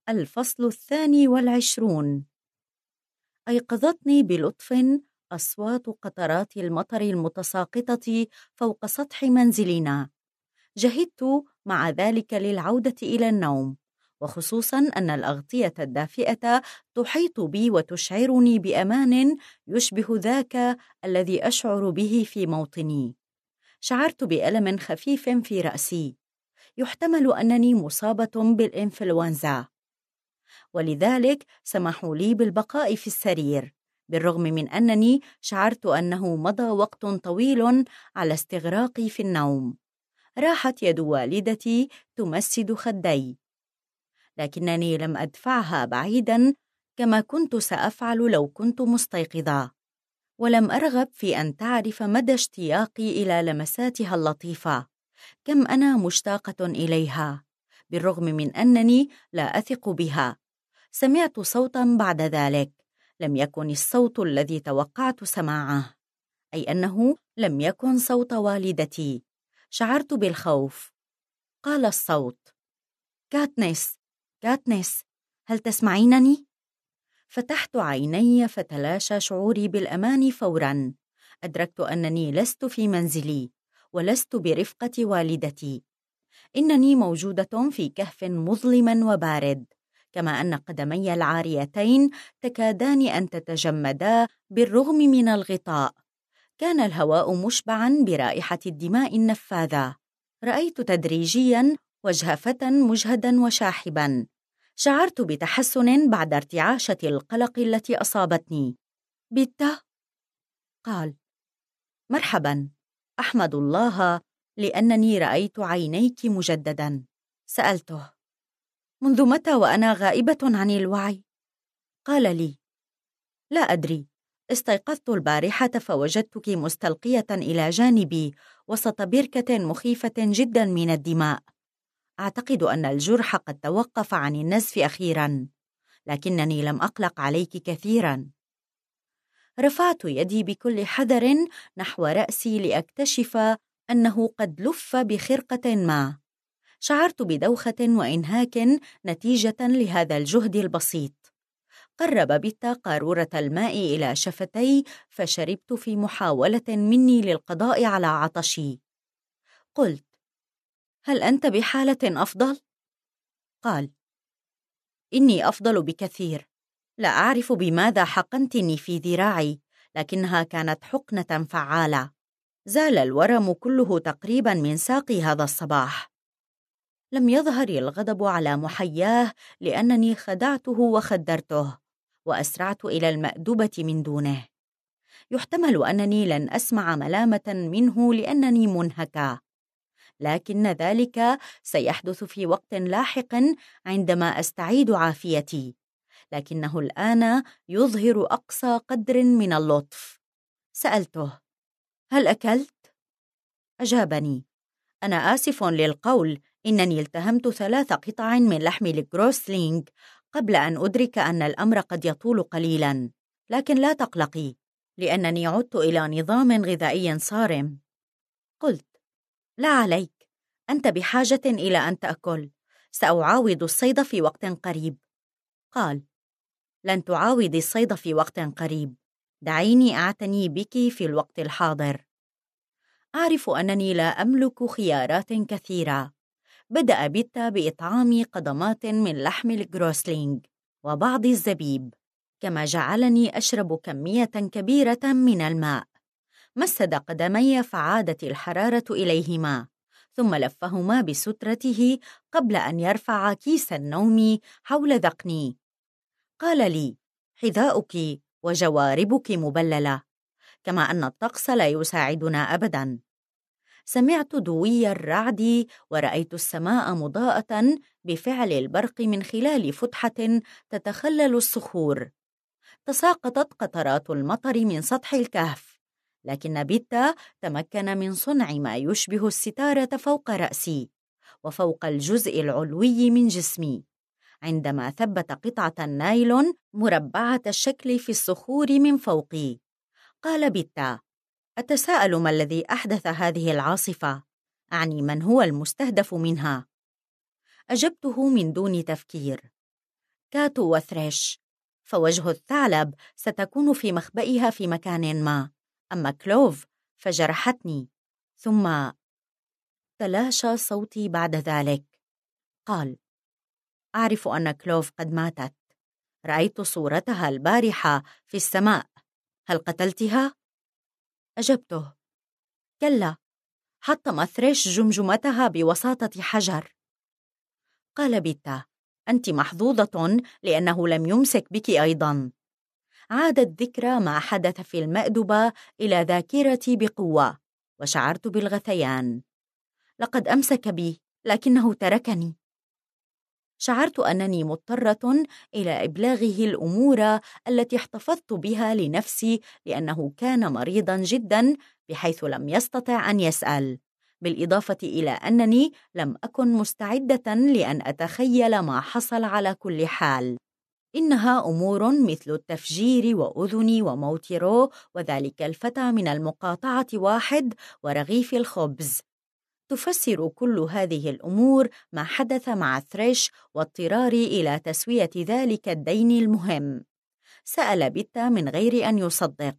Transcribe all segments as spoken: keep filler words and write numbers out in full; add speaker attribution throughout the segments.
Speaker 1: الفصل الثاني والعشرون. أيقظتني بلطف أصوات قطرات المطر المتساقطة فوق سطح منزلنا. جهدت مع ذلك للعودة إلى النوم، وخصوصاً أن الأغطية الدافئة تحيط بي وتشعرني بأمان يشبه ذاك الذي أشعر به في موطني. شعرت بألم خفيف في رأسي، يحتمل أنني مصابة بالإنفلونزا، ولذلك سمحوا لي بالبقاء في السرير، بالرغم من أنني شعرت أنه مضى وقت طويل على استغراقي في النوم. راحت يد والدتي تمسد خدي، لكنني لم أدفعها بعيداً كما كنت سأفعل لو كنت مستيقظة، ولم أرغب في أن تعرف مدى اشتياقي إلى لمساتها اللطيفة. كم أنا مشتاقة إليها، بالرغم من أنني لا أثق بها. سمعت صوتاً بعد ذلك، لم يكن الصوت الذي توقعت سماعه، أي أنه لم يكن صوت والدتي. شعرت بالخوف. قال الصوت: كاتنس، كاتنس، هل تسمعينني؟ فتحت عيني فتلاشى شعوري بالأمان فوراً. أدركت أنني لست في منزلي، ولست برفقة والدتي. إنني موجودة في كهف مظلم وبارد، كما أن قدمي العاريتين تكادان أن تتجمدا بالرغم من الغطاء. كان الهواء مشبعاً برائحة الدماء النفاذة. رأيت تدريجياً وجه فتى مجهداً وشاحباً. شعرت بتحسن بعد ارتعاشة القلق التي أصابتني. بيتا؟ قال: مرحباً، أحمد الله لأنني رأيت عينيك مجدداً. سألته: منذ متى وأنا غائبة عن الوعي؟ قال لي: لا أدري، استيقظت البارحة فوجدتك مستلقية إلى جانبي وسط بركة مخيفة جدا من الدماء. أعتقد أن الجرح قد توقف عن النزف أخيرا، لكنني لم أقلق عليك كثيرا. رفعت يدي بكل حذر نحو رأسي لأكتشف أنه قد لف بخرقة ما. شعرت بدوخة وإنهاك نتيجة لهذا الجهد البسيط. قرب بيتا قارورة الماء إلى شفتي فشربت في محاولة مني للقضاء على عطشي. قلت: هل أنت بحالة أفضل؟ قال: إني أفضل بكثير. لا أعرف بماذا حقنتني في ذراعي، لكنها كانت حقنة فعالة. زال الورم كله تقريبا من ساقي هذا الصباح. لم يظهر الغضب على محياه لأنني خدعته وخدرته، وأسرعت إلى المأدبة من دونه. يحتمل أنني لن أسمع ملامة منه لأنني منهكة، لكن ذلك سيحدث في وقت لاحق عندما أستعيد عافيتي. لكنه الآن يظهر أقصى قدر من اللطف. سألته: هل أكلت؟ أجابني: أنا آسف للقول، إنني التهمت ثلاث قطع من لحم الجروسلينغ قبل أن أدرك أن الأمر قد يطول قليلاً، لكن لا تقلقي، لأنني عدت إلى نظام غذائي صارم. قلت: لا عليك، أنت بحاجة إلى أن تأكل. سأعاود الصيد في وقت قريب. قال: لن تعاودي الصيد في وقت قريب، دعيني أعتني بك في الوقت الحاضر. أعرف أنني لا أملك خيارات كثيرة. بدأ بيتا بإطعامي قضمات من لحم الجروسلينغ وبعض الزبيب، كما جعلني أشرب كمية كبيرة من الماء. مسد قدمي فعادت الحرارة إليهما، ثم لفهما بسترته قبل أن يرفع كيس النوم حول ذقني. قال لي: حذاؤك وجواربك مبللة، كما أن الطقس لا يساعدنا أبداً. سمعت دوي الرعد ورأيت السماء مضاءة بفعل البرق من خلال فتحة تتخلل الصخور. تساقطت قطرات المطر من سطح الكهف، لكن بيتا تمكن من صنع ما يشبه الستارة فوق رأسي وفوق الجزء العلوي من جسمي، عندما ثبت قطعة نايلون مربعة الشكل في الصخور من فوقي. قال بيتا: أتساءل ما الذي أحدث هذه العاصفة؟ أعني من هو المستهدف منها؟ أجبته من دون تفكير: كاتو وثريش، فوجه الثعلب ستكون في مخبئها في مكان ما، أما كلوف فجرحتني. ثم تلاشى صوتي بعد ذلك. قال: أعرف أن كلوف قد ماتت، رأيت صورتها البارحة في السماء، هل قتلتها؟ أجبته: كلا، حطم ثريش جمجمتها بوساطة حجر. قال بيتا: أنت محظوظة لأنه لم يمسك بك أيضا. عادت ذكرى ما حدث في المأدبة إلى ذاكرتي بقوة، وشعرت بالغثيان. لقد أمسك بي لكنه تركني. شعرت أنني مضطرة إلى إبلاغه الأمور التي احتفظت بها لنفسي، لأنه كان مريضا جدا بحيث لم يستطع أن يسأل، بالإضافة إلى أنني لم أكن مستعدة لأن أتخيل ما حصل. على كل حال، إنها أمور مثل التفجير وأذني وموت رو وذلك الفتى من المقاطعة واحد ورغيف الخبز. تفسر كل هذه الأمور ما حدث مع ثريش واضطراري إلى تسوية ذلك الدين المهم. سأل بيتا من غير أن يصدق: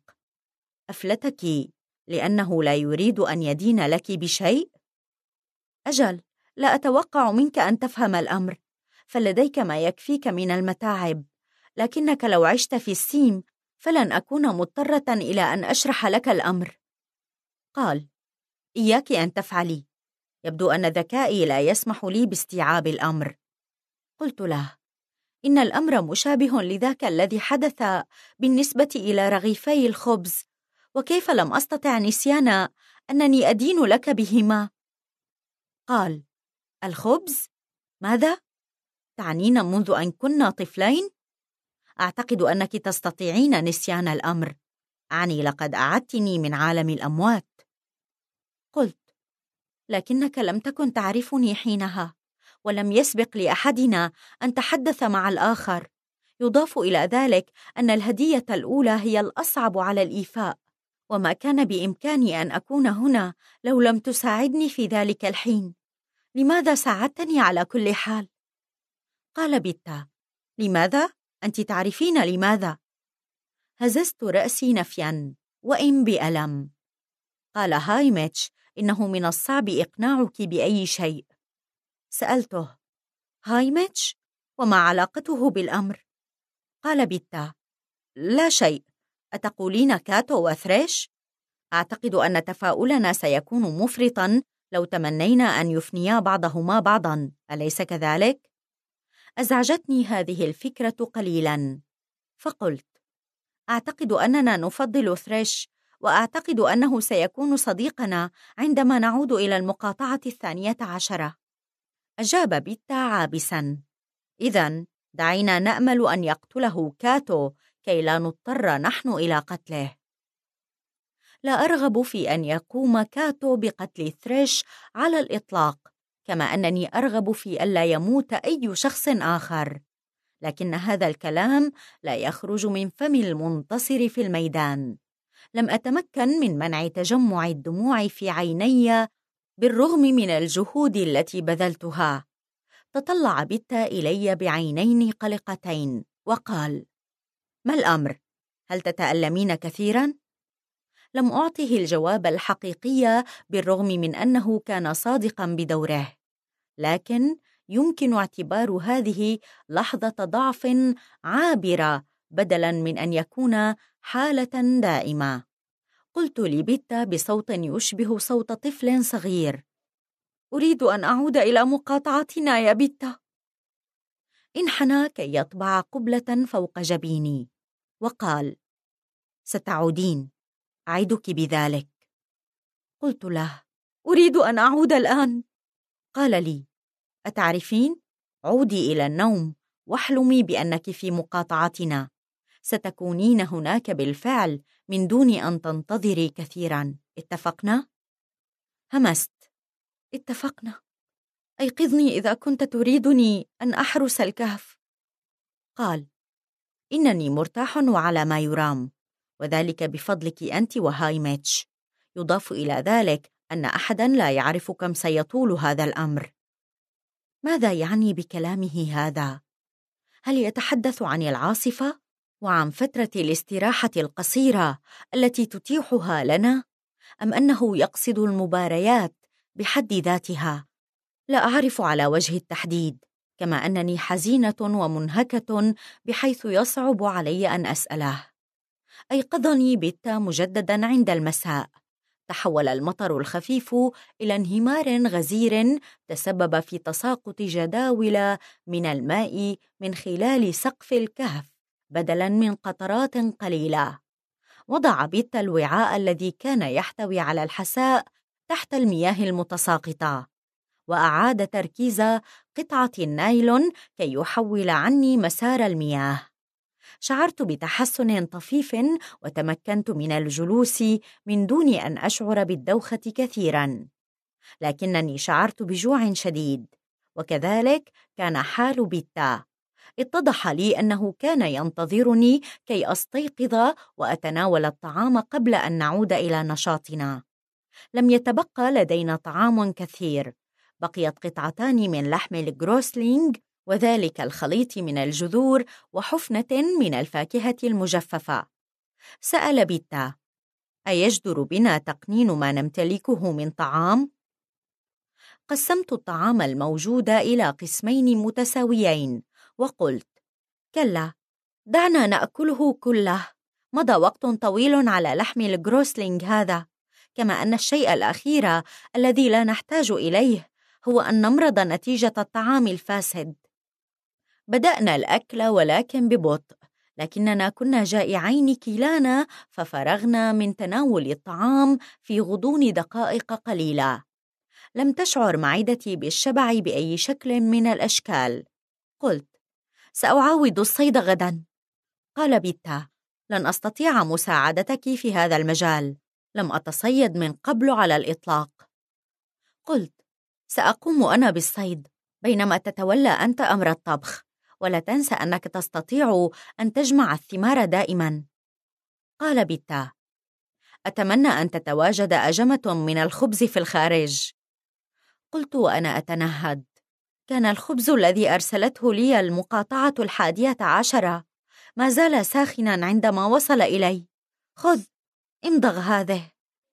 Speaker 1: أفلتك لأنه لا يريد أن يدين لك بشيء؟ أجل، لا أتوقع منك أن تفهم الأمر، فلديك ما يكفيك من المتاعب، لكنك لو عشت في السيم فلن أكون مضطرة إلى أن أشرح لك الأمر. قال: إياك أن تفعلي، يبدو أن ذكائي لا يسمح لي باستيعاب الأمر. قلت له: إن الأمر مشابه لذاك الذي حدث بالنسبة إلى رغيفي الخبز، وكيف لم أستطع نسيان أنني أدين لك بهما؟ قال: الخبز؟ ماذا؟ تعنين منذ أن كنا طفلين؟ أعتقد أنك تستطيعين نسيان الأمر، أعني لقد أعدتني من عالم الأموات. قلت: لكنك لم تكن تعرفني حينها، ولم يسبق لأحدنا أن تحدث مع الآخر. يضاف إلى ذلك أن الهدية الأولى هي الأصعب على الإيفاء، وما كان بإمكاني أن أكون هنا لو لم تساعدني في ذلك الحين. لماذا ساعدتني على كل حال؟ قال بيتا: لماذا؟ أنت تعرفين لماذا؟ هززت رأسي نفيا وإن بألم. قال هايميتش: إنه من الصعب إقناعك بأي شيء. سألته: هايميتش؟ وما علاقته بالأمر؟ قال بيتا: لا شيء. أتقولين كاتو وثريش؟ أعتقد أن تفاؤلنا سيكون مفرطا لو تمنينا أن يفنيا بعضهما بعضا، أليس كذلك؟ أزعجتني هذه الفكرة قليلا، فقلت: أعتقد أننا نفضل ثريش، وأعتقد أنه سيكون صديقنا عندما نعود إلى المقاطعة الثانية عشرة. أجاب بيتا عابسا: إذن دعينا نأمل أن يقتله كاتو كي لا نضطر نحن إلى قتله. لا أرغب في أن يقوم كاتو بقتل ثريش على الإطلاق، كما أنني أرغب في ألا يموت أي شخص آخر، لكن هذا الكلام لا يخرج من فم المنتصر في الميدان. لم أتمكن من منع تجمع الدموع في عيني بالرغم من الجهود التي بذلتها. تطلع بيتا إلي بعينين قلقتين وقال: ما الأمر؟ هل تتألمين كثيرا؟ لم أعطه الجواب الحقيقي بالرغم من أنه كان صادقا بدوره، لكن يمكن اعتبار هذه لحظة ضعف عابرة بدلا من أن يكون حالة دائمة. قلت لبيتا بصوت يشبه صوت طفل صغير: أريد أن أعود إلى مقاطعتنا يا بيتا. انحنى كي يطبع قبلة فوق جبيني وقال: ستعودين، أعدك بذلك. قلت له: أريد أن أعود الآن. قال لي: أتعرفين؟ عودي إلى النوم واحلمي بأنك في مقاطعتنا، ستكونين هناك بالفعل من دون أن تنتظري كثيرا، اتفقنا؟ همست: اتفقنا. أيقظني إذا كنت تريدني أن أحرس الكهف. قال: إنني مرتاح وعلى ما يرام، وذلك بفضلك أنت وهايميتش. يضاف إلى ذلك أن أحدا لا يعرف كم سيطول هذا الأمر. ماذا يعني بكلامه هذا؟ هل يتحدث عن العاصفة وعن فترة الاستراحة القصيرة التي تتيحها لنا، أم أنه يقصد المباريات بحد ذاتها؟ لا أعرف على وجه التحديد، كما أنني حزينة ومنهكة بحيث يصعب علي أن أسأله. أيقظني بيتا مجددا عند المساء. تحول المطر الخفيف إلى انهمار غزير تسبب في تساقط جداول من الماء من خلال سقف الكهف بدلاً من قطرات قليلة. وضع بيتا الوعاء الذي كان يحتوي على الحساء تحت المياه المتساقطة، وأعاد تركيز قطعة النايلون كي يحول عني مسار المياه. شعرت بتحسن طفيف وتمكنت من الجلوس من دون أن أشعر بالدوخة كثيراً، لكنني شعرت بجوع شديد، وكذلك كان حال بيتا. اتضح لي أنه كان ينتظرني كي أستيقظ وأتناول الطعام قبل أن نعود إلى نشاطنا. لم يتبقى لدينا طعام كثير، بقيت قطعتان من لحم الجروسلينغ، وذلك الخليط من الجذور وحفنة من الفاكهة المجففة. سأل بيتا: أيجدر بنا تقنين ما نمتلكه من طعام؟ قسمت الطعام الموجود إلى قسمين متساويين وقلت: كلا، دعنا نأكله كله. مضى وقت طويل على لحم الجروسلينغ هذا، كما أن الشيء الأخير الذي لا نحتاج إليه هو أن نمرض نتيجة الطعام الفاسد. بدأنا الأكل ولكن ببطء، لكننا كنا جائعين كلانا، ففرغنا من تناول الطعام في غضون دقائق قليلة. لم تشعر معدتي بالشبع بأي شكل من الأشكال. قلت: سأعاود الصيد غدا. قال بيتا: لن أستطيع مساعدتك في هذا المجال، لم أتصيد من قبل على الإطلاق. قلت: سأقوم أنا بالصيد بينما تتولى أنت أمر الطبخ، ولا تنسى أنك تستطيع أن تجمع الثمار دائما. قال بيتا: أتمنى أن تتواجد أجمة من الخبز في الخارج. قلت وأنا أتنهد: كان الخبز الذي أرسلته لي المقاطعة الحادية عشرة ما زال ساخنا عندما وصل إلي. خذ، امضغ هذه.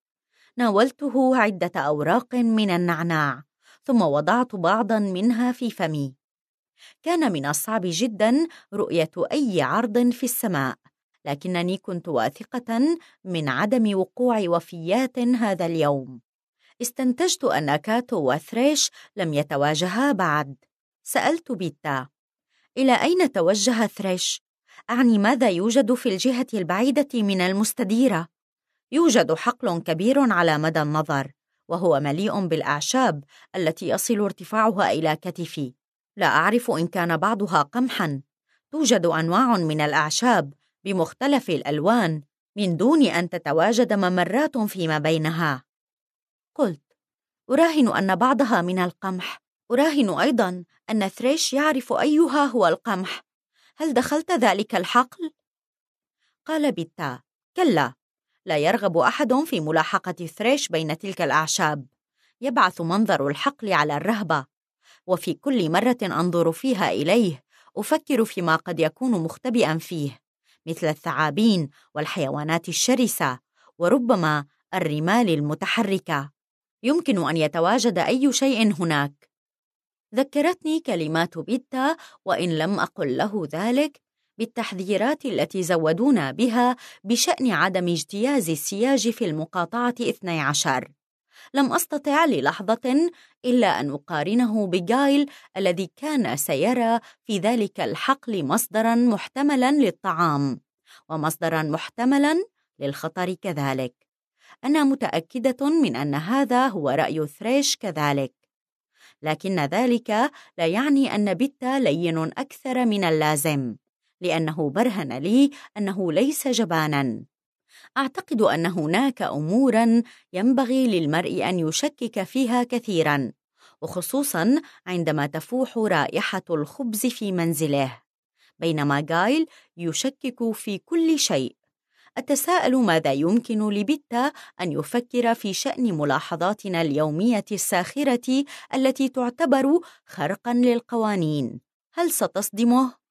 Speaker 1: ناولته عدة أوراق من النعناع، ثم وضعت بعضا منها في فمي. كان من الصعب جدا رؤية أي عرض في السماء، لكنني كنت واثقة من عدم وقوع وفيات هذا اليوم. استنتجت أن كاتو وثريش لم يتواجها بعد. سألت بيتا: إلى أين توجه ثريش؟ أعني ماذا يوجد في الجهة البعيدة من المستديرة؟ يوجد حقل كبير على مدى النظر، وهو مليء بالأعشاب التي يصل ارتفاعها إلى كتفي. لا أعرف إن كان بعضها قمحاً. توجد أنواع من الأعشاب بمختلف الألوان من دون أن تتواجد ممرات فيما بينها. قلت: أراهن أن بعضها من القمح. أراهن أيضاً أن ثريش يعرف أيها هو القمح. هل دخلت ذلك الحقل؟ قال بيتا: كلا، لا يرغب أحد في ملاحقة ثريش بين تلك الأعشاب. يبعث منظر الحقل على الرهبة، وفي كل مرة أنظر فيها إليه أفكر فيما قد يكون مختبئا فيه، مثل الثعابين والحيوانات الشرسة، وربما الرمال المتحركة. يمكن أن يتواجد أي شيء هناك. ذكرتني كلمات بيتا، وإن لم أقل له ذلك، بالتحذيرات التي زودونا بها بشأن عدم اجتياز السياج في المقاطعة اثني عشر. لم أستطع للحظة إلا أن أقارنه بجايل الذي كان سيرى في ذلك الحقل مصدراً محتملاً للطعام، ومصدراً محتملاً للخطر كذلك. أنا متأكدة من أن هذا هو رأي ثريش كذلك، لكن ذلك لا يعني أن بيتا لين أكثر من اللازم، لأنه برهن لي أنه ليس جباناً. أعتقد أن هناك أموراً ينبغي للمرء أن يشكك فيها كثيراً، وخصوصاً عندما تفوح رائحة الخبز في منزله، بينما جايل يشكك في كل شيء. أتساءل ماذا يمكن لبيتا أن يفكر في شأن ملاحظاتنا اليومية الساخرة التي تعتبر خرقاً للقوانين. هل ستصدمه؟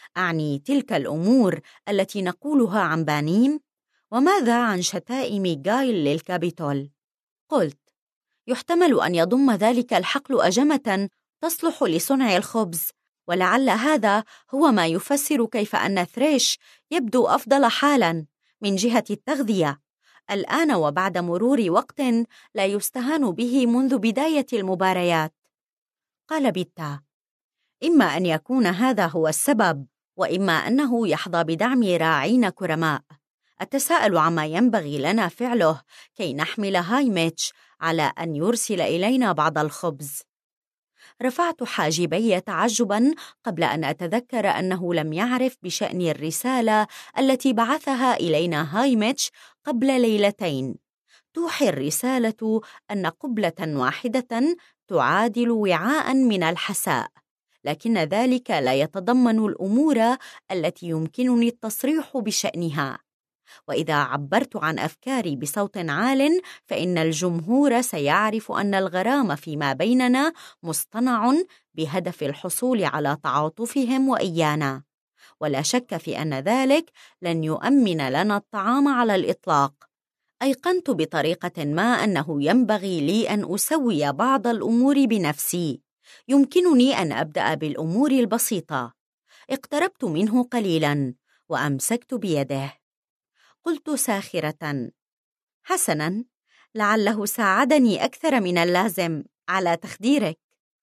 Speaker 1: أعني تلك الأمور التي نقولها عن بانيم؟ وماذا عن شتائم غايل للكابيتول؟ قلت: يحتمل أن يضم ذلك الحقل أجمة تصلح لصنع الخبز، ولعل هذا هو ما يفسر كيف أن ثريش يبدو أفضل حالاً من جهة التغذية الآن وبعد مرور وقت لا يستهان به منذ بداية المباريات. قال بيتا: إما أن يكون هذا هو السبب، وإما أنه يحظى بدعم راعين كرماء. أتساءل عما ينبغي لنا فعله كي نحمل هايميتش على أن يرسل إلينا بعض الخبز. رفعت حاجبي تعجباً قبل أن أتذكر أنه لم يعرف بشأن الرسالة التي بعثها إلينا هايميتش قبل ليلتين. توحي الرسالة أن قبلة واحدة تعادل وعاء من الحساء، لكن ذلك لا يتضمن الأمور التي يمكنني التصريح بشأنها. وإذا عبرت عن أفكاري بصوت عال فإن الجمهور سيعرف أن الغرام فيما بيننا مصطنع بهدف الحصول على تعاطفهم وإيانا، ولا شك في أن ذلك لن يؤمن لنا الطعام على الإطلاق. أيقنت بطريقة ما أنه ينبغي لي أن أسوي بعض الأمور بنفسي. يمكنني أن أبدأ بالأمور البسيطة. اقتربت منه قليلاً وأمسكت بيده. قلت ساخرة: حسناً، لعله ساعدني أكثر من اللازم على تخديرك.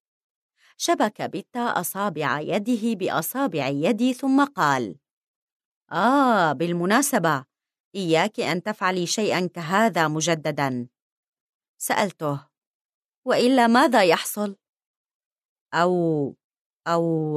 Speaker 1: شبك بيتا أصابع يده بأصابع يدي ثم قال: آه، بالمناسبة، إياك أن تفعلي شيئاً كهذا مجدداً. سألته: وإلا ماذا يحصل؟ أو أو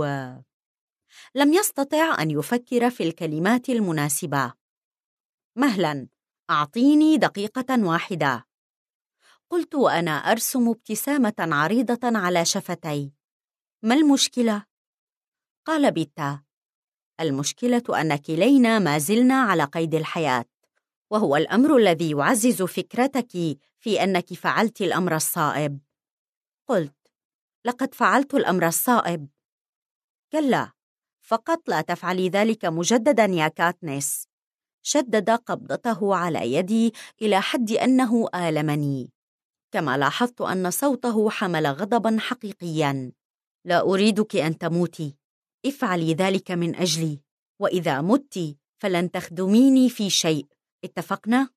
Speaker 1: لم يستطع أن يفكر في الكلمات المناسبة. مهلاً، أعطيني دقيقة واحدة. قلت وأنا أرسم ابتسامة عريضة على شفتي. ما المشكلة؟ قال بيتا: المشكلة أن كلينا ما زلنا على قيد الحياة، وهو الأمر الذي يعزز فكرتك في أنك فعلت الأمر الصائب. قلت: لقد فعلت الأمر الصائب. كلا، فقط لا تفعلي ذلك مجددا يا كاتنيس. شدد قبضته على يدي إلى حد أنه آلمني، كما لاحظت أن صوته حمل غضبا حقيقيا. لا أريدك أن تموتي، افعلي ذلك من أجلي، وإذا مت فلن تخدميني في شيء، اتفقنا؟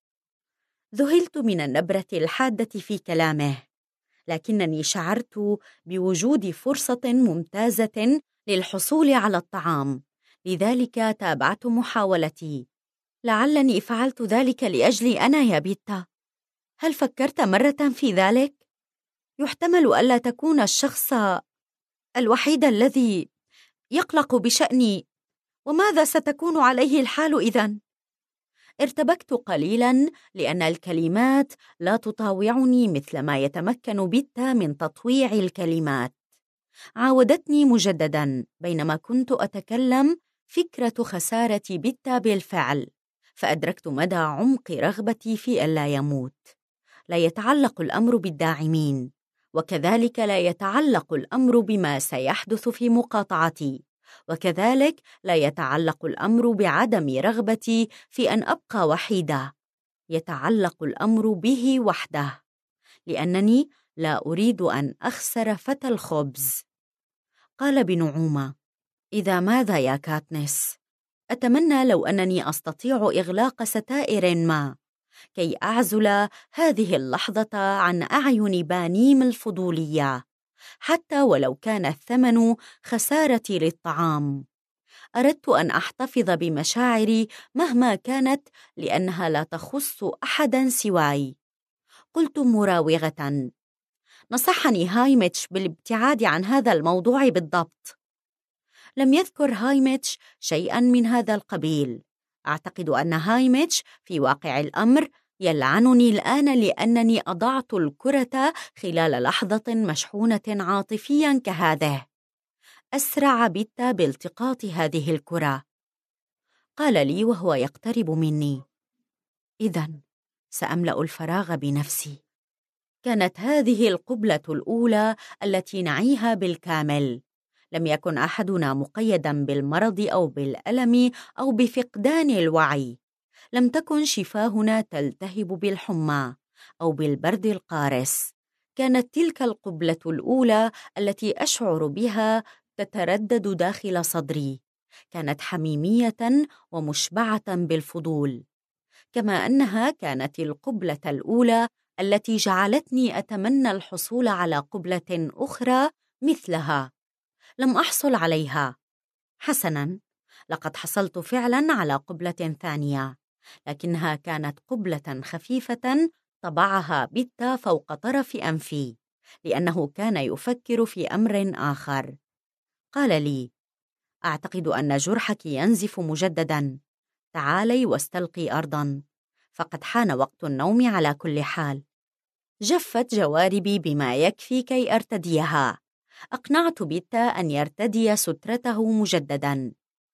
Speaker 1: ذهلت من النبرة الحادة في كلامه، لكنني شعرت بوجود فرصة ممتازة للحصول على الطعام، لذلك تابعت محاولتي. لعلني فعلت ذلك لأجلي أنا يا بيتا. هل فكرت مرة في ذلك؟ يحتمل ألا تكون الشخص الوحيد الذي يقلق بشأني، وماذا ستكون عليه الحال إذن؟ ارتبكت قليلاً لأن الكلمات لا تطاوعني مثل ما يتمكن بيتا من تطويع الكلمات. عاودتني مجدداً بينما كنت أتكلم فكرة خسارة بيتا بالفعل، فأدركت مدى عمق رغبتي في ألا يموت. لا يتعلق الأمر بالداعمين، وكذلك لا يتعلق الأمر بما سيحدث في مقاطعتي، وكذلك لا يتعلق الأمر بعدم رغبتي في أن أبقى وحيدة. يتعلق الأمر به وحده، لأنني لا أريد أن أخسر فتى الخبز. قال بنعومة: إذا ماذا يا كاتنيس؟ أتمنى لو أنني أستطيع إغلاق ستائر ما كي أعزل هذه اللحظة عن أعين بانيم الفضولية، حتى ولو كان الثمن خسارتي للطعام. أردت أن أحتفظ بمشاعري مهما كانت، لأنها لا تخص أحداً سواي. قلت مراوغة: نصحني هايميتش بالابتعاد عن هذا الموضوع بالضبط. لم يذكر هايميتش شيئاً من هذا القبيل. أعتقد أن هايميتش في واقع الأمر يلعنني الآن لأنني أضعت الكرة خلال لحظة مشحونة عاطفياً كهذه. أسرع بيتا بالتقاط هذه الكرة. قال لي وهو يقترب مني: إذن سأملأ الفراغ بنفسي. كانت هذه القبلة الأولى التي نعيها بالكامل، لم يكن أحدنا مقيداً بالمرض أو بالألم أو بفقدان الوعي. لم تكن شفاهنا تلتهب بالحمى أو بالبرد القارس. كانت تلك القبلة الأولى التي أشعر بها تتردد داخل صدري. كانت حميمية ومشبعة بالفضول، كما أنها كانت القبلة الأولى التي جعلتني أتمنى الحصول على قبلة أخرى مثلها. لم أحصل عليها. حسناً، لقد حصلت فعلاً على قبلة ثانية، لكنها كانت قبلة خفيفة طبعها بيتا فوق طرف أنفي، لأنه كان يفكر في أمر آخر. قال لي: أعتقد أن جرحك ينزف مجدداً. تعالي واستلقي أرضاً، فقد حان وقت النوم على كل حال. جفت جواربي بما يكفي كي أرتديها. أقنعت بيتا أن يرتدي سترته مجدداً.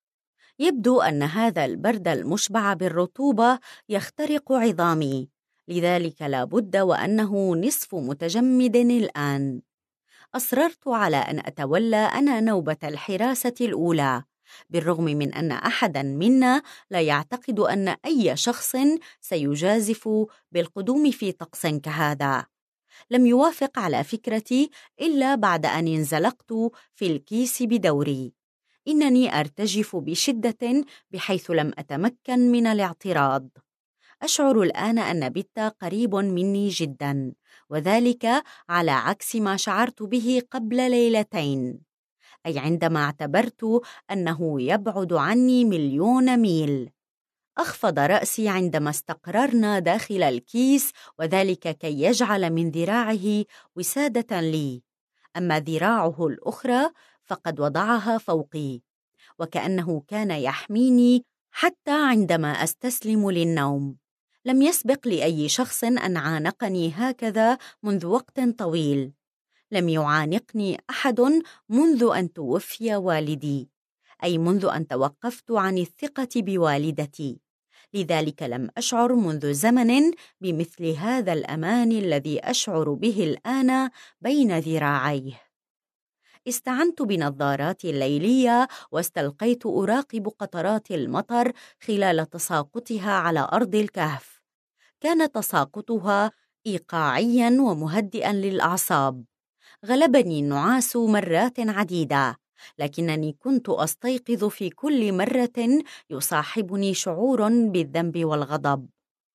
Speaker 1: يبدو أن هذا البرد المشبع بالرطوبة يخترق عظامي، لذلك لا بد وأنه نصف متجمد الآن. أصررت على أن أتولى أنا نوبة الحراسة الأولى، بالرغم من أن أحداً منا لا يعتقد أن أي شخص سيجازف بالقدوم في طقس كهذا. لم يوافق على فكرتي إلا بعد أن انزلقت في الكيس بدوري. إنني أرتجف بشدة بحيث لم أتمكن من الاعتراض. أشعر الآن أن بيتا قريب مني جداً، وذلك على عكس ما شعرت به قبل ليلتين، أي عندما اعتبرت أنه يبعد عني مليون ميل. أخفض رأسي عندما استقررنا داخل الكيس، وذلك كي يجعل من ذراعه وسادة لي، أما ذراعه الأخرى فقد وضعها فوقي، وكأنه كان يحميني حتى عندما أستسلم للنوم. لم يسبق لأي شخص أن عانقني هكذا منذ وقت طويل. لم يعانقني أحد منذ أن توفي والدي، أي منذ أن توقفت عن الثقة بوالدتي. لذلك لم أشعر منذ زمن بمثل هذا الأمان الذي أشعر به الآن بين ذراعيه. استعنت بنظاراتي الليلية واستلقيت أراقب قطرات المطر خلال تساقطها على أرض الكهف. كان تساقطها إيقاعياً ومهدئاً للأعصاب. غلبني النعاس مرات عديدة، لكنني كنت أستيقظ في كل مرة يصاحبني شعور بالذنب والغضب.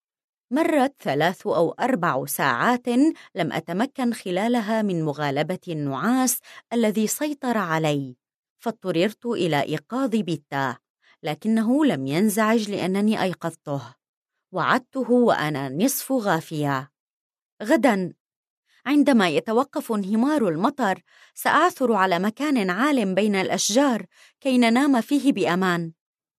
Speaker 1: مرت ثلاث أو أربع ساعات لم أتمكن خلالها من مغالبة النعاس الذي سيطر علي، فاضطررت إلى إيقاظ بيتا، لكنه لم ينزعج لأنني أيقظته. وعدته وأنا نصف غافية: غداً عندما يتوقف انهمار المطر سأعثر على مكان عال بين الأشجار كي ننام فيه بأمان.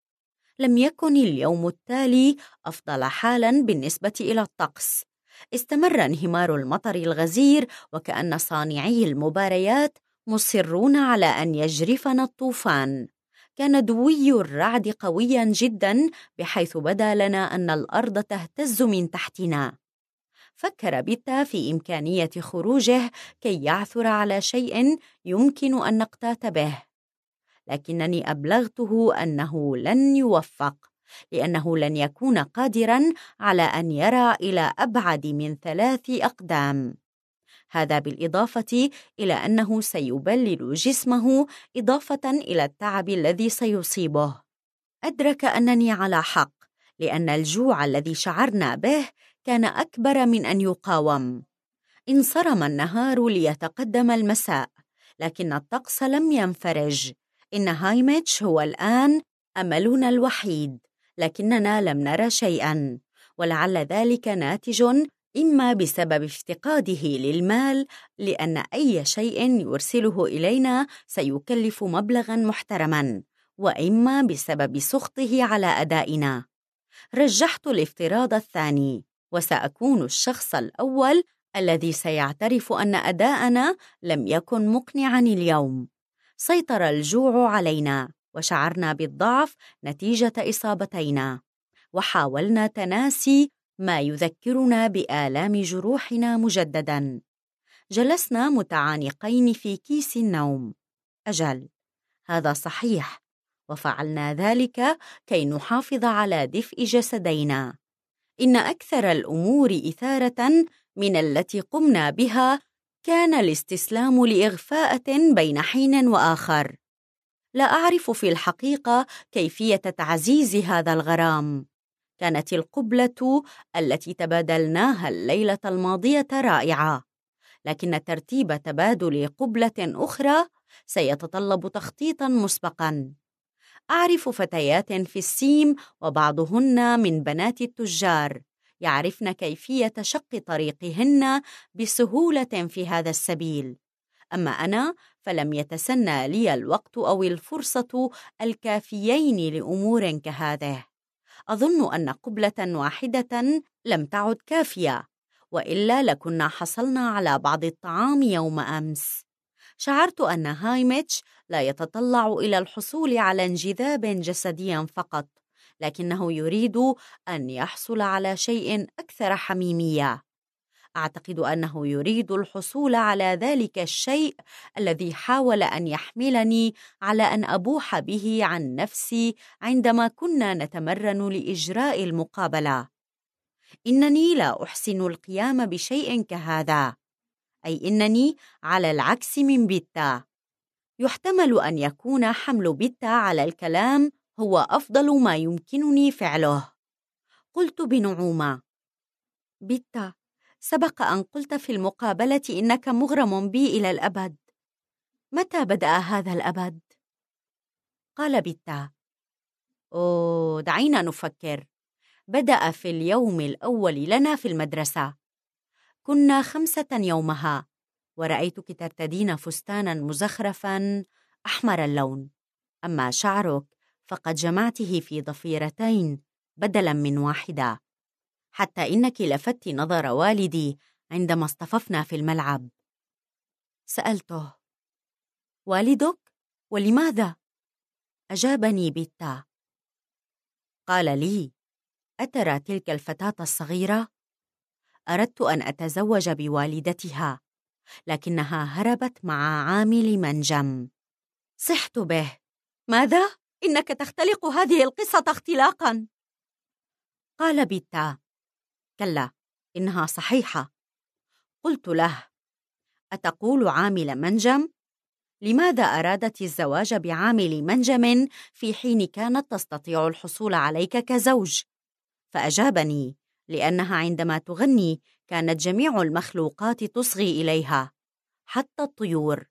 Speaker 1: لم يكن اليوم التالي أفضل حالاً بالنسبة إلى الطقس. استمر انهمار المطر الغزير، وكأن صانعي المباريات مصرون على أن يجرفنا الطوفان. كان دوي الرعد قوياً جداً بحيث بدا لنا أن الأرض تهتز من تحتنا. فكر بيتا في إمكانية خروجه كي يعثر على شيء يمكن أن نقتات به، لكنني أبلغته أنه لن يوفق، لأنه لن يكون قادراً على أن يرى إلى أبعد من ثلاث أقدام. هذا بالإضافة إلى أنه سيبلل جسمه، إضافة إلى التعب الذي سيصيبه. أدرك أنني على حق، لأن الجوع الذي شعرنا به كان أكبر من أن يقاوم. انصرم النهار ليتقدم المساء، لكن الطقس لم ينفرج. إن هايميتش هو الآن أملنا الوحيد، لكننا لم نرى شيئاً، ولعل ذلك ناتج إما بسبب افتقاده للمال، لأن أي شيء يرسله إلينا سيكلف مبلغاً محترماً، وإما بسبب سخطه على أدائنا. رجحت الافتراض الثاني، وسأكون الشخص الأول الذي سيعترف أن أداءنا لم يكن مقنعاً اليوم. سيطر الجوع علينا، وشعرنا بالضعف نتيجة إصابتينا، وحاولنا تناسي ما يذكرنا بآلام جروحنا مجدداً. جلسنا متعانقين في كيس النوم. أجل، هذا صحيح، وفعلنا ذلك كي نحافظ على دفء جسدينا. إن أكثر الأمور إثارة من التي قمنا بها كان الاستسلام لإغفاءة بين حين وآخر. لا أعرف في الحقيقة كيفية تعزيز هذا الغرام. كانت القبلة التي تبادلناها الليلة الماضية رائعة، لكن ترتيب تبادل قبلة أخرى سيتطلب تخطيطاً مسبقاً. أعرف فتيات في السيم وبعضهن من بنات التجار يعرفن كيفية شق طريقهن بسهولة في هذا السبيل، أما أنا فلم يتسنى لي الوقت أو الفرصة الكافيين لأمور كهذه. أظن أن قبلة واحدة لم تعد كافية، وإلا لكنا حصلنا على بعض الطعام يوم أمس. شعرت أن هايميتش لا يتطلع إلى الحصول على انجذاب جسدي فقط، لكنه يريد أن يحصل على شيء أكثر حميمية. أعتقد أنه يريد الحصول على ذلك الشيء الذي حاول أن يحملني على أن أبوح به عن نفسي عندما كنا نتمرن لإجراء المقابلة. إنني لا أحسن القيام بشيء كهذا، أي إنني على العكس من بيتا. يحتمل أن يكون حمل بيتا على الكلام هو أفضل ما يمكنني فعله. قلت بنعومة: بيتا، سبق أن قلت في المقابلة إنك مغرم بي إلى الأبد. متى بدأ هذا الأبد؟ قال بيتا: أوه، دعينا نفكر. بدأ في اليوم الأول لنا في المدرسة. كنا خمسة يومها، ورأيتك ترتدين فستاناً مزخرفاً أحمر اللون، أما شعرك فقد جمعته في ضفيرتين بدلاً من واحدة، حتى إنك لفتت نظر والدي عندما اصطففنا في الملعب. سألته: والدك؟ ولماذا؟ أجابني بيتا. قال لي: أترى تلك الفتاة الصغيرة؟ أردت أن أتزوج بوالدتها، لكنها هربت مع عامل منجم. صحت به: ماذا؟ إنك تختلق هذه القصة اختلاقاً. قال بيتا: كلا، إنها صحيحة. قلت له: أتقول عامل منجم؟ لماذا أرادت الزواج بعامل منجم في حين كانت تستطيع الحصول عليك كزوج؟ فأجابني: لأنها عندما تغني كانت جميع المخلوقات تصغي إليها، حتى الطيور.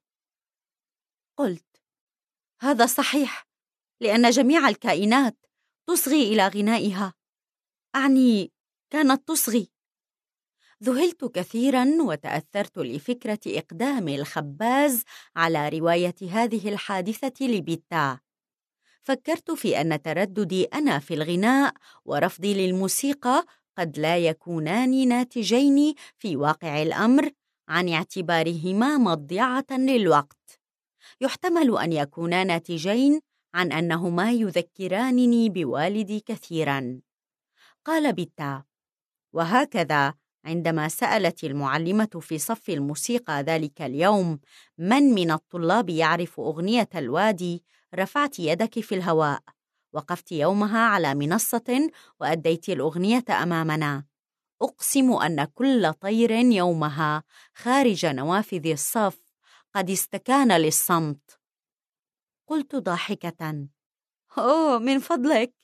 Speaker 1: قلت: هذا صحيح، لأن جميع الكائنات تصغي إلى غنائها. أعني كانت تصغي. ذهلت كثيراً وتأثرت لفكرة إقدام الخباز على رواية هذه الحادثة لبيتا. فكرت في أن ترددي أنا في الغناء ورفضي للموسيقى قد لا يكونان ناتجين في واقع الأمر عن اعتبارهما مضيعة للوقت. يحتمل أن يكونا ناتجين عن أنهما يذكرانني بوالدي كثيراً. قال بيتا: وهكذا عندما سألت المعلمة في صف الموسيقى ذلك اليوم من من الطلاب يعرف أغنية الوادي، رفعت يدك في الهواء، وقفت يومها على منصة وأديت الأغنية أمامنا. أقسم أن كل طير يومها خارج نوافذ الصف قد استكان للصمت. قلت ضاحكة: أوه، من فضلك.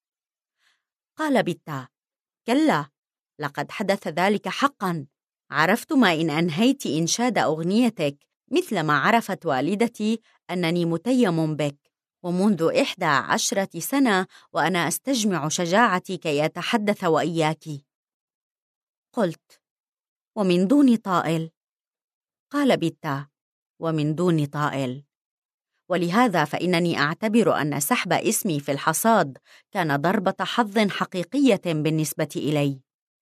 Speaker 1: قال بيتا: كلا، لقد حدث ذلك حقاً. عرفت ما إن أنهيت إنشاد أغنيتك مثل ما عرفت والدتي أنني متيم بك، ومنذ إحدى عشرة سنة وأنا أستجمع شجاعتي كي أتحدث وإياك. قلت: ومن دون طائل. قال بيتا: ومن دون طائل. ولهذا فإنني أعتبر أن سحب اسمي في الحصاد كان ضربة حظ حقيقية بالنسبة إلي.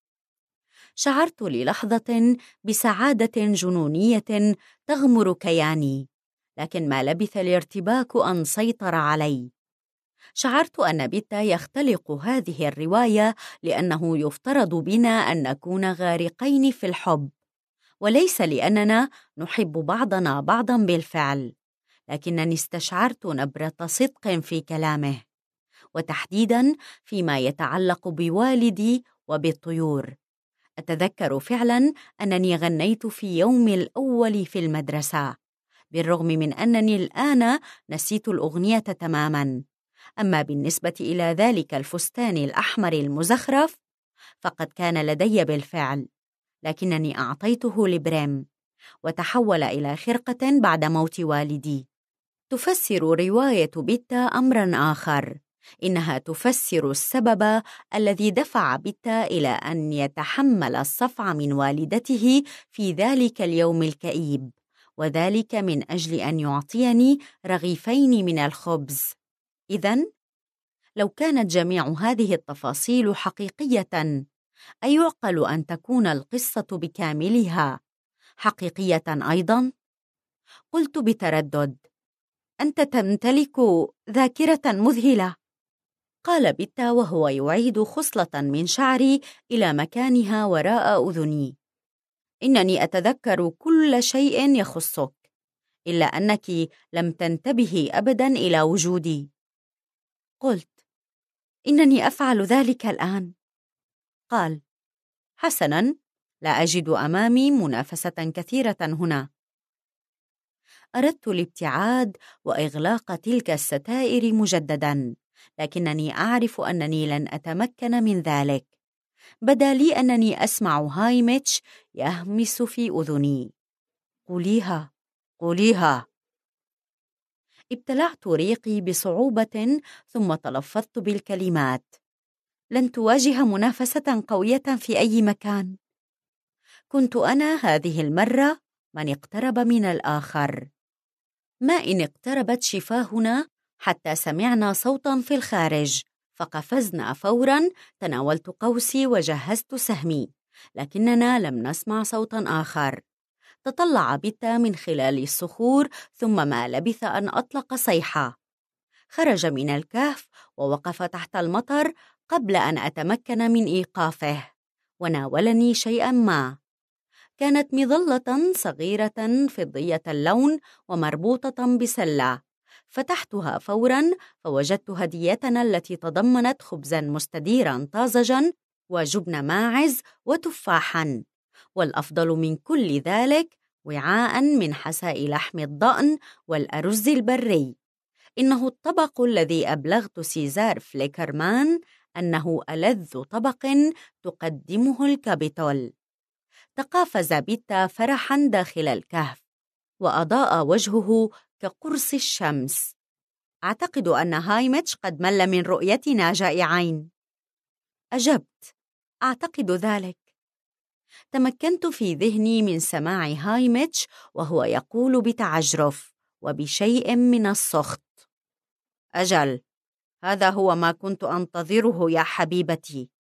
Speaker 1: شعرت للحظة بسعادة جنونية تغمر كياني، لكن ما لبث الارتباك أن سيطر علي. شعرت أن بيتا يختلق هذه الرواية لأنه يفترض بنا أن نكون غارقين في الحب، وليس لأننا نحب بعضنا بعضا بالفعل، لكنني استشعرت نبرة صدق في كلامه، وتحديداً فيما يتعلق بوالدي وبالطيور. أتذكر فعلاً أنني غنيت في يومي الأول في المدرسة، بالرغم من أنني الآن نسيت الأغنية تماماً. أما بالنسبة إلى ذلك الفستان الأحمر المزخرف فقد كان لدي بالفعل، لكنني أعطيته لبريم، وتحول إلى خرقة بعد موت والدي. تفسر رواية بيتا أمراً آخر، إنها تفسر السبب الذي دفع بيتا إلى أن يتحمل الصفع من والدته في ذلك اليوم الكئيب، وذلك من أجل أن يعطيني رغيفين من الخبز. إذن لو كانت جميع هذه التفاصيل حقيقية، أيعقل أن تكون القصة بكاملها حقيقية أيضاً؟ قلت بتردد: أنت تمتلك ذاكرة مذهلة. قال بيتا وهو يعيد خصلة من شعري إلى مكانها وراء أذني: إنني أتذكر كل شيء يخصك، إلا أنك لم تنتبهي أبداً إلى وجودي. قلت: إنني أفعل ذلك الآن. قال: حسناً، لا أجد أمامي منافسة كثيرة هنا. أردت الابتعاد وإغلاق تلك الستائر مجدداً، لكنني أعرف أنني لن أتمكن من ذلك. بدا لي أنني أسمع هايميتش يهمس في أذني: قوليها، قوليها. ابتلعت ريقي بصعوبة ثم تلفظت بالكلمات: لن تواجه منافسة قوية في أي مكان. كنت أنا هذه المرة من اقترب من الآخر. ما إن اقتربت شفاهنا حتى سمعنا صوتاً في الخارج، فقفزنا فوراً. تناولت قوسي وجهزت سهمي، لكننا لم نسمع صوتاً آخر. تطلع بيتا من خلال الصخور، ثم ما لبث أن أطلق صيحة. خرج من الكهف ووقف تحت المطر قبل أن أتمكن من إيقافه، وناولني شيئاً ما. كانت مظلة صغيرة فضية اللون ومربوطة بسلة. فتحتها فوراً فوجدت هديتنا التي تضمنت خبزاً مستديراً طازجاً وجبن ماعز وتفاحاً، والأفضل من كل ذلك وعاء من حساء لحم الضأن والأرز البري. إنه الطبق الذي أبلغت سيزار فليكرمان أنه ألذ طبق تقدمه الكابيتول. تقافز بيتا فرحاً داخل الكهف، وأضاء وجهه كقرص الشمس. أعتقد أن هايميتش قد مل من رؤيتنا جائعين. أجبت: أعتقد ذلك. تمكنت في ذهني من سماع هايميتش وهو يقول بتعجرف وبشيء من السخط: أجل، هذا هو ما كنت أنتظره يا حبيبتي.